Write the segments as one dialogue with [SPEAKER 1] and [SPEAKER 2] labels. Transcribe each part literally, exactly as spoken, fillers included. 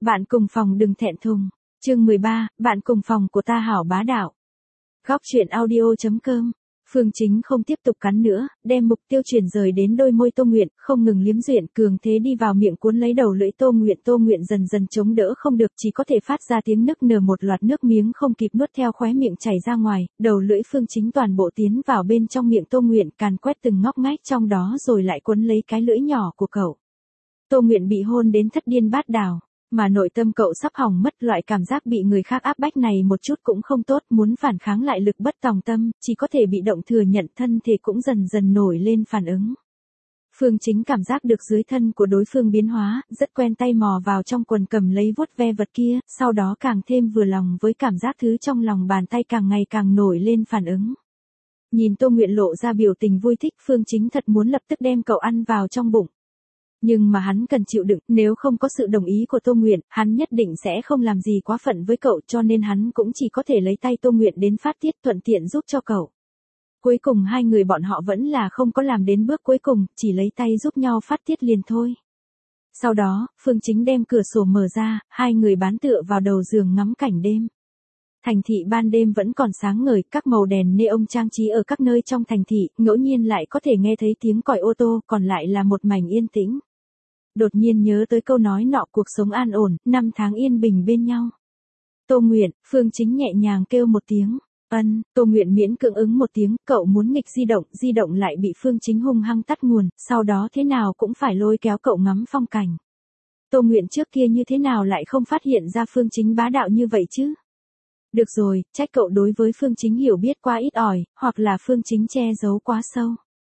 [SPEAKER 1] Bạn cùng phòng đừng thẹn thùng. Chương mười ba, bạn cùng phòng của ta hảo bá đạo. Góc truyện audio chấm com. Phương Chính không tiếp tục cắn nữa, đem mục tiêu chuyển rời đến đôi môi Tô Nguyện, không ngừng liếm duyện, cường thế đi vào miệng cuốn lấy đầu lưỡi Tô Nguyện. Tô Nguyện dần dần chống đỡ không được, chỉ có thể phát ra tiếng nức nở, một loạt nước miếng không kịp nuốt theo khóe miệng chảy ra ngoài, đầu lưỡi Phương Chính toàn bộ tiến vào bên trong miệng Tô Nguyện, càn quét từng ngóc ngách trong đó rồi lại cuốn lấy cái lưỡi nhỏ của cậu. Tô Nguyện bị hôn đến thất điên bát đảo. Mà nội tâm cậu sắp hỏng mất, loại cảm giác bị người khác áp bách này một chút cũng không tốt, muốn phản kháng lại lực bất tòng tâm, chỉ có thể bị động thừa nhận, thân thể cũng dần dần nổi lên phản ứng. Phương Chính cảm giác được dưới thân của đối phương biến hóa, rất quen tay mò vào trong quần cầm lấy vuốt ve vật kia, sau đó càng thêm vừa lòng với cảm giác thứ trong lòng bàn tay càng ngày càng nổi lên phản ứng. Nhìn Tô Nguyện lộ ra biểu tình vui thích, Phương Chính thật muốn lập tức đem cậu ăn vào trong bụng. Nhưng mà hắn cần chịu đựng, nếu không có sự đồng ý của Tô Nguyện, hắn nhất định sẽ không làm gì quá phận với cậu, cho nên hắn cũng chỉ có thể lấy tay Tô Nguyện đến phát tiết, thuận tiện giúp cho cậu. Cuối cùng hai người bọn họ vẫn là không có làm đến bước cuối cùng, chỉ lấy tay giúp nhau phát tiết liền thôi. Sau đó, Phương Chính đem cửa sổ mở ra, hai người bán tựa vào đầu giường ngắm cảnh đêm. Thành thị ban đêm vẫn còn sáng ngời, các màu đèn neon trang trí ở các nơi trong thành thị, ngẫu nhiên lại có thể nghe thấy tiếng còi ô tô, còn lại là một mảnh yên tĩnh. Đột nhiên nhớ tới câu nói nọ, cuộc sống an ổn, năm tháng yên bình bên nhau. Tô Nguyện, Phương Chính nhẹ nhàng kêu một tiếng. Ân, Tô Nguyện miễn cưỡng ứng một tiếng, cậu muốn nghịch di động, di động lại bị Phương Chính hung hăng tắt nguồn, sau đó thế nào cũng phải lôi kéo cậu ngắm phong cảnh. Tô Nguyện trước kia như thế nào lại không phát hiện ra Phương Chính bá đạo như vậy chứ? Được rồi, trách cậu đối với Phương Chính hiểu biết quá ít ỏi, hoặc là Phương Chính che giấu quá sâu.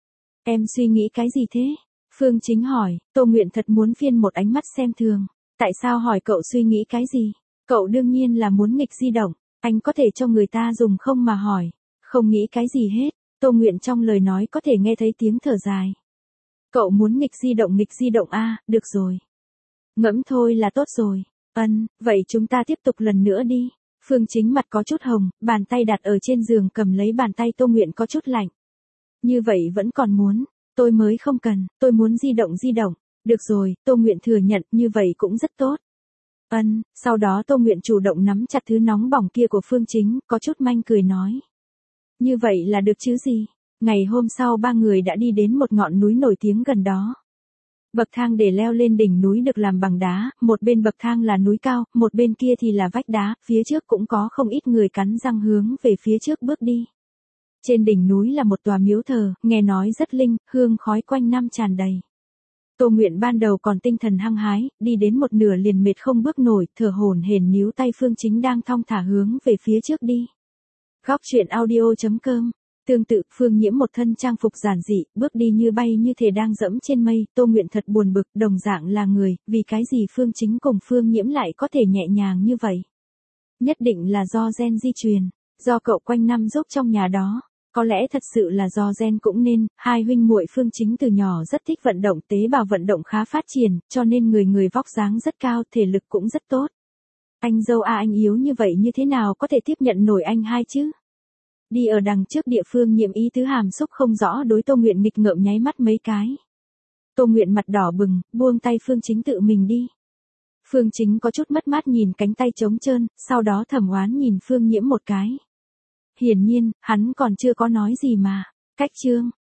[SPEAKER 1] Em suy nghĩ cái gì thế? Phương Chính hỏi. Tô Nguyện thật muốn phiên một ánh mắt xem thường. Tại sao hỏi cậu suy nghĩ cái gì? Cậu đương nhiên là muốn nghịch di động. Anh có thể cho người ta dùng không mà hỏi. Không nghĩ cái gì hết. Tô Nguyện trong lời nói có thể nghe thấy tiếng thở dài. Cậu muốn nghịch di động nghịch di động a, được rồi. Ngẫm thôi là tốt rồi. Ân, vậy chúng ta tiếp tục lần nữa đi. Phương Chính mặt có chút hồng, bàn tay đặt ở trên giường cầm lấy bàn tay Tô Nguyện có chút lạnh. Như vậy vẫn còn muốn. Tôi mới không cần, tôi muốn di động di động. Được rồi, Tô Nguyện thừa nhận, như vậy cũng rất tốt. Ân, sau đó Tô Nguyện chủ động nắm chặt thứ nóng bỏng kia của Phương Chính, có chút manh cười nói. Như vậy là được chứ gì? Ngày hôm sau ba người đã đi đến một ngọn núi nổi tiếng gần đó. Bậc thang để leo lên đỉnh núi được làm bằng đá, một bên bậc thang là núi cao, một bên kia thì là vách đá, phía trước cũng có không ít người cắn răng hướng về phía trước bước đi. Trên đỉnh núi là một tòa miếu thờ, nghe nói rất linh, hương khói quanh năm tràn đầy. Tô Nguyện ban đầu còn tinh thần hăng hái, đi đến một nửa liền mệt không bước nổi, thở hổn hển níu tay Phương Chính đang thong thả hướng về phía trước đi. Góc truyện audio chấm com. Tương tự, Phương Nhiễm một thân trang phục giản dị, bước đi như bay như thể đang dẫm trên mây, Tô Nguyện thật buồn bực, đồng dạng là người, vì cái gì Phương Chính cùng Phương Nhiễm lại có thể nhẹ nhàng như vậy? Nhất định là do gen di truyền, do cậu quanh năm giúp trong nhà đó. Có lẽ thật sự là do gen cũng nên, hai huynh muội Phương Chính từ nhỏ rất thích vận động, tế bào vận động khá phát triển, cho nên người người vóc dáng rất cao, thể lực cũng rất tốt. Anh dâu à, anh yếu như vậy như thế nào có thể tiếp nhận nổi anh hai chứ? Đi ở đằng trước địa Phương Nhiễm ý tứ hàm xúc không rõ đối Tô Nguyện nghịch ngợm nháy mắt mấy cái. Tô Nguyện mặt đỏ bừng, buông tay Phương Chính tự mình đi. Phương Chính có chút mất mát nhìn cánh tay trống trơn, sau đó thầm oán nhìn Phương Nhiễm một cái. Hiển nhiên, hắn còn chưa có nói gì mà. Cách chương.